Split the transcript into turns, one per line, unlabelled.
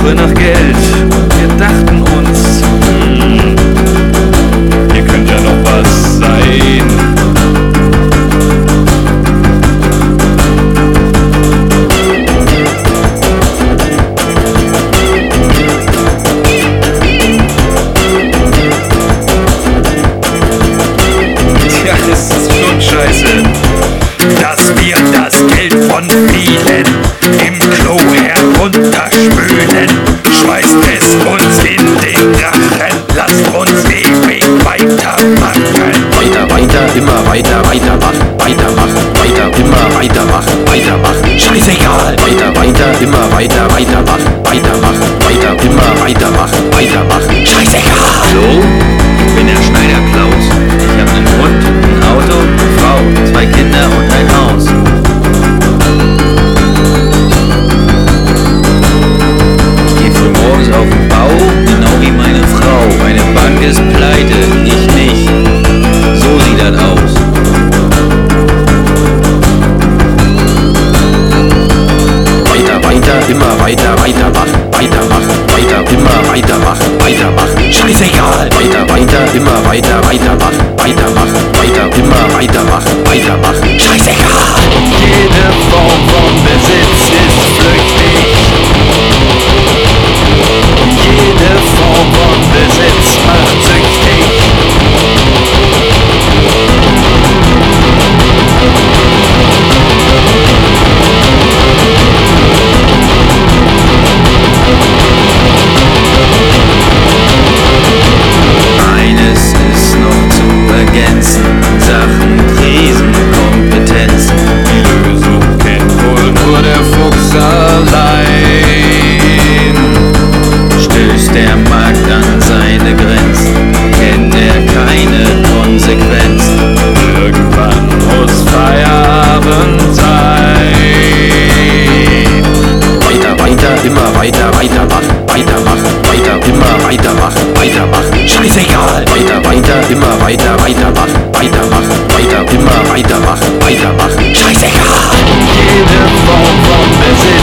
Suche nach Geld. Wir dachten uns, hier könnte ja noch was sein. Tja, es ist schon scheiße, dass wir das Geld von vielen im Klo herunterspülen. Schmeißt es uns in den Rachen, lasst uns ewig weitermachen.
Weiter, weiter, immer weiter, weitermachen, weitermachen, weiter, immer weitermachen, weitermachen, scheißegal. Weiter, weiter, immer weiter, weitermachen, weitermachen, weiter, immer weitermachen, weitermachen, scheißegal.
Hallo? Ich bin der Schneider Klaus. Ich habe einen Hund, ein Auto, eine Frau, 2 Kinder und ein Haus. Ich gehe früh morgens auf den Bau, genau wie meine Frau. Meine Bank ist pleite, ich nicht. So sieht das aus.
Weiter, weiter, immer weiter, weitermachen, weitermachen, weiter, immer weitermachen, weitermachen, scheißegal. Weiter, weiter, immer weiter, weitermachen, weitermachen, weiter, immer weitermachen, weitermachen, scheißegal.
Jede Form von Besitz ist flüchtig. Jede Form von Besitz macht süchtig.
Eines ist noch zu ergänzen, Sachen Krisenkompetenzen.
Die Lösung kennt wohl nur der Fuchs allein.
Stößt der Markt an seine Grenzen, kennt er keine Konsequenzen.
Irgendwann muss Feierabend sein.
Weiter, weiter, immer weiter, weitermachen, weitermachen, weiter, immer weitermachen, weitermachen, scheißegal. Weiter, weiter, immer weiter, weitermachen, weitermachen, weiter, immer weitermachen, weitermachen, scheißegal.
Jede Form von Besitz